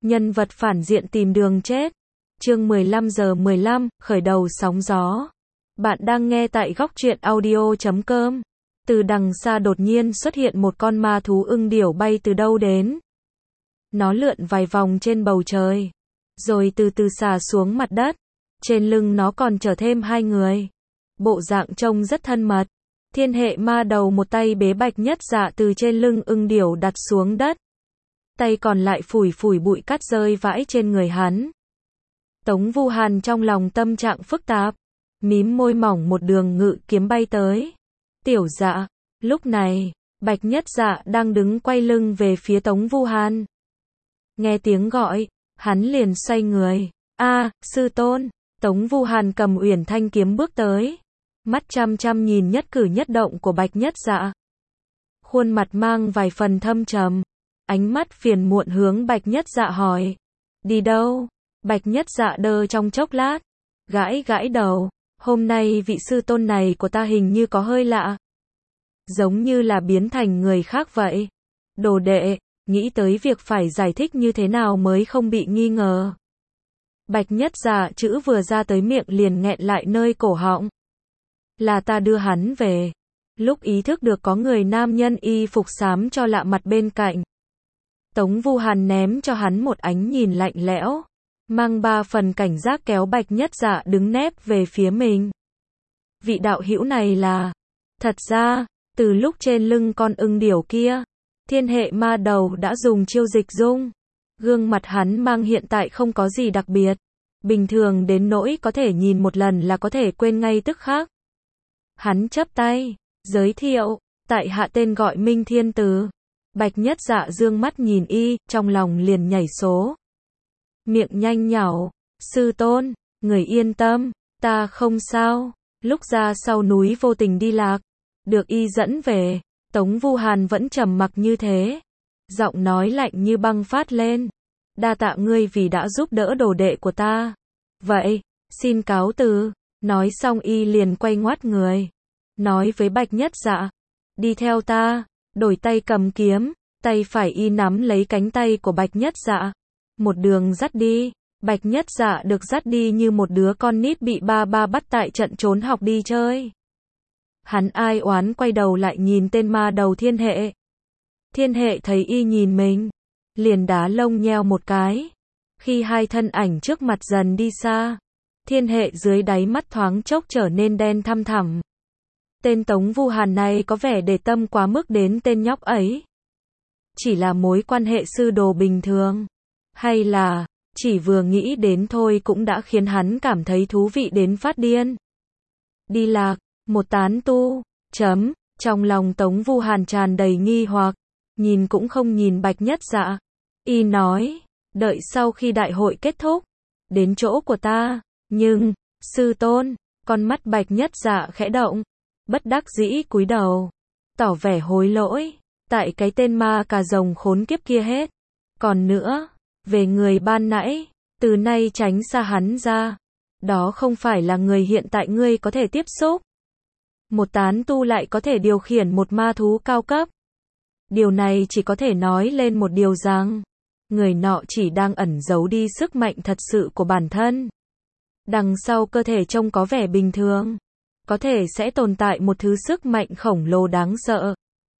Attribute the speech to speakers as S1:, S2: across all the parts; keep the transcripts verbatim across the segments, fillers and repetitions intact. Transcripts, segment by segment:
S1: Nhân vật phản diện tìm đường chết. Chương mười lăm giờ mười lăm, khởi đầu sóng gió. Bạn đang nghe tại góc truyện audio chấm com. Từ đằng xa đột nhiên xuất hiện một con ma thú ưng điểu bay từ đâu đến. Nó lượn vài vòng trên bầu trời, rồi từ từ xà xuống mặt đất. Trên lưng nó còn chở thêm hai người. Bộ dạng trông rất thân mật. Thiên hệ ma đầu một tay bế Bạch Nhất Dạ từ trên lưng ưng điểu đặt xuống đất. Tay còn lại phủi phủi bụi cát rơi vãi trên người hắn. Tống Vu Hàn trong lòng tâm trạng phức tạp, mím môi mỏng một đường ngự kiếm bay tới. Tiểu Dạ, lúc này, Bạch Nhất Dạ đang đứng quay lưng về phía Tống Vu Hàn. Nghe tiếng gọi, hắn liền xoay người. A, sư tôn. Tống Vu Hàn cầm Uyển Thanh kiếm bước tới, mắt chăm chăm nhìn nhất cử nhất động của Bạch Nhất Dạ. Khuôn mặt mang vài phần thâm trầm, ánh mắt phiền muộn hướng Bạch Nhất Dạ hỏi. Đi đâu? Bạch Nhất Dạ đơ trong chốc lát, gãi gãi đầu. Hôm nay vị sư tôn này của ta hình như có hơi lạ. Giống như là biến thành người khác vậy. Đồ đệ, nghĩ tới việc phải giải thích như thế nào mới không bị nghi ngờ. Bạch Nhất Dạ chữ vừa ra tới miệng liền nghẹn lại nơi cổ họng. Là ta đưa hắn về. Lúc ý thức được có người nam nhân y phục xám cho lạ mặt bên cạnh, Tống Vu Hàn ném cho hắn một ánh nhìn lạnh lẽo, mang ba phần cảnh giác kéo Bạch Nhất Dạ đứng nép về phía mình. Vị đạo hữu này là... Thật ra, từ lúc trên lưng con ưng điểu kia, thiên hệ ma đầu đã dùng chiêu dịch dung. Gương mặt hắn mang hiện tại không có gì đặc biệt. Bình thường đến nỗi có thể nhìn một lần là có thể quên ngay tức khắc. Hắn chắp tay, giới thiệu, tại hạ tên gọi Minh Thiên Từ. Bạch Nhất Dạ dương mắt nhìn y, trong lòng liền nhảy số. Miệng nhanh nhảu, sư tôn, người yên tâm, ta không sao. Lúc ra sau núi vô tình đi lạc, được y dẫn về. Tống Vu Hàn vẫn trầm mặc như thế, giọng nói lạnh như băng phát lên. Đa tạ ngươi vì đã giúp đỡ đồ đệ của ta. Vậy, xin cáo từ. Nói xong y liền quay ngoắt người, nói với Bạch Nhất Dạ, đi theo ta. Đổi tay cầm kiếm, tay phải y nắm lấy cánh tay của Bạch Nhất Dạ, một đường dắt đi. Bạch Nhất Dạ được dắt đi như một đứa con nít bị ba ba bắt tại trận trốn học đi chơi. Hắn ai oán quay đầu lại nhìn tên ma đầu thiên hệ. Thiên hệ thấy y nhìn mình, liền đá lông nheo một cái. Khi hai thân ảnh trước mặt dần đi xa, thiên hệ dưới đáy mắt thoáng chốc trở nên đen thăm thẳm. Tên Tống Vu Hàn này có vẻ để tâm quá mức đến tên nhóc ấy. Chỉ là mối quan hệ sư đồ bình thường, hay là chỉ vừa nghĩ đến thôi cũng đã khiến hắn cảm thấy thú vị đến phát điên. Đi lạc, một tán tu, chấm, trong lòng Tống Vu Hàn tràn đầy nghi hoặc, nhìn cũng không nhìn Bạch Nhất Dạ. Y nói, đợi sau khi đại hội kết thúc, đến chỗ của ta. Nhưng, sư tôn, con mắt Bạch Nhất Dạ khẽ động, bất đắc dĩ cúi đầu, tỏ vẻ hối lỗi, tại cái tên ma cà rồng khốn kiếp kia hết. Còn nữa, về người ban nãy, từ nay tránh xa hắn ra, đó không phải là người hiện tại ngươi có thể tiếp xúc. Một tán tu lại có thể điều khiển một ma thú cao cấp. Điều này chỉ có thể nói lên một điều rằng, người nọ chỉ đang ẩn giấu đi sức mạnh thật sự của bản thân. Đằng sau cơ thể trông có vẻ bình thường, có thể sẽ tồn tại một thứ sức mạnh khổng lồ đáng sợ,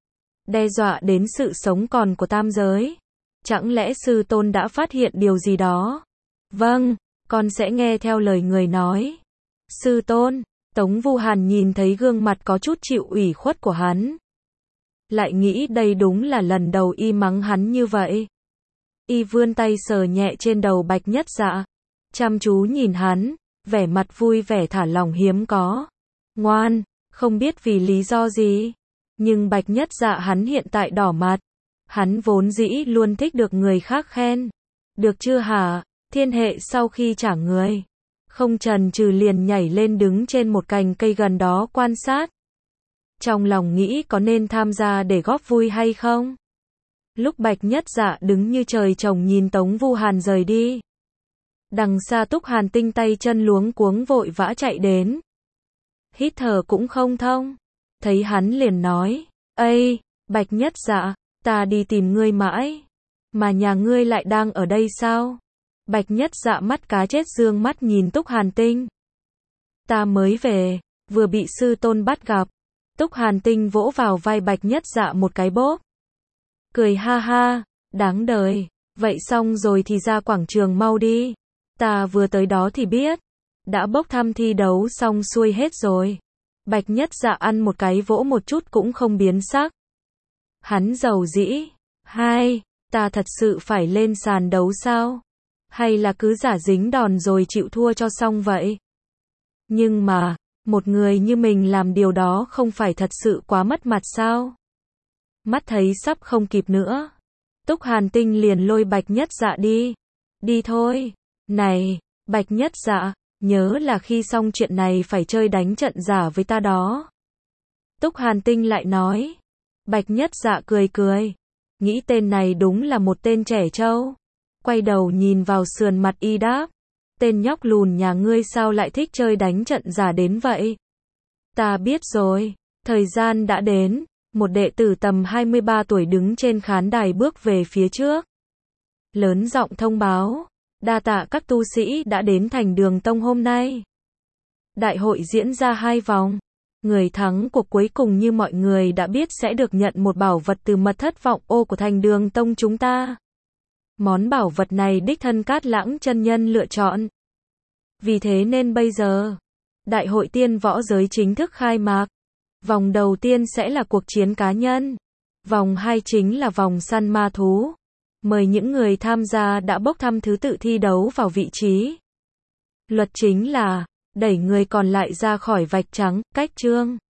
S1: đe dọa đến sự sống còn của tam giới. Chẳng lẽ sư tôn đã phát hiện điều gì đó? Vâng, con sẽ nghe theo lời người nói. Sư tôn. Tống Vu Hàn nhìn thấy gương mặt có chút chịu ủy khuất của hắn, lại nghĩ đây đúng là lần đầu y mắng hắn như vậy. Y vươn tay sờ nhẹ trên đầu Bạch Nhất Dạ, chăm chú nhìn hắn, vẻ mặt vui vẻ thả lỏng hiếm có. Ngoan, không biết vì lý do gì, nhưng Bạch Nhất Dạ hắn hiện tại đỏ mặt. Hắn vốn dĩ luôn thích được người khác khen. Được chưa hả? Thiên hệ sau khi trả người, không chần chừ liền nhảy lên đứng trên một cành cây gần đó quan sát. Trong lòng nghĩ có nên tham gia để góp vui hay không? Lúc Bạch Nhất Dạ đứng như trời trồng nhìn Tống Vu Hàn rời đi, đằng xa Túc Hàn Tinh tay chân luống cuống vội vã chạy đến. Hít thở cũng không thông. Thấy hắn liền nói, ây, Bạch Nhất Dạ, ta đi tìm ngươi mãi. Mà nhà ngươi lại đang ở đây sao? Bạch Nhất Dạ mắt cá chết dương mắt nhìn Túc Hàn Tinh. Ta mới về, vừa bị sư tôn bắt gặp. Túc Hàn Tinh vỗ vào vai Bạch Nhất Dạ một cái bóp. Cười ha ha, đáng đời. Vậy xong rồi thì ra quảng trường mau đi. Ta vừa tới đó thì biết. Đã bốc thăm thi đấu xong xuôi hết rồi. Bạch Nhất Dạ ăn một cái vỗ một chút cũng không biến sắc. Hắn giàu dĩ. Hai, ta thật sự phải lên sàn đấu sao? Hay là cứ giả dính đòn rồi chịu thua cho xong vậy? Nhưng mà, một người như mình làm điều đó không phải thật sự quá mất mặt sao? Mắt thấy sắp không kịp nữa. Túc Hàn Tinh liền lôi Bạch Nhất Dạ đi. Đi thôi. Này, Bạch Nhất Dạ, nhớ là khi xong chuyện này phải chơi đánh trận giả với ta đó. Túc Hàn Tinh lại nói. Bạch Nhất Dạ cười cười. Nghĩ tên này đúng là một tên trẻ trâu. Quay đầu nhìn vào sườn mặt y đáp. Tên nhóc lùn nhà ngươi sao lại thích chơi đánh trận giả đến vậy? Ta biết rồi. Thời gian đã đến. Một đệ tử tầm hai mươi ba tuổi đứng trên khán đài bước về phía trước. Lớn giọng thông báo. Đa tạ các tu sĩ đã đến Thành Đường Tông hôm nay. Đại hội diễn ra hai vòng. Người thắng cuộc cuối cùng như mọi người đã biết sẽ được nhận một bảo vật từ mật thất vọng ô của Thành Đường Tông chúng ta. Món bảo vật này đích thân Cát Lãng chân nhân lựa chọn. Vì thế nên bây giờ, Đại hội tiên võ giới chính thức khai mạc. Vòng đầu tiên sẽ là cuộc chiến cá nhân. Vòng hai chính là vòng săn ma thú. Mời những người tham gia đã bốc thăm thứ tự thi đấu vào vị trí. Luật chính là, đẩy người còn lại ra khỏi vạch trắng, cách chương.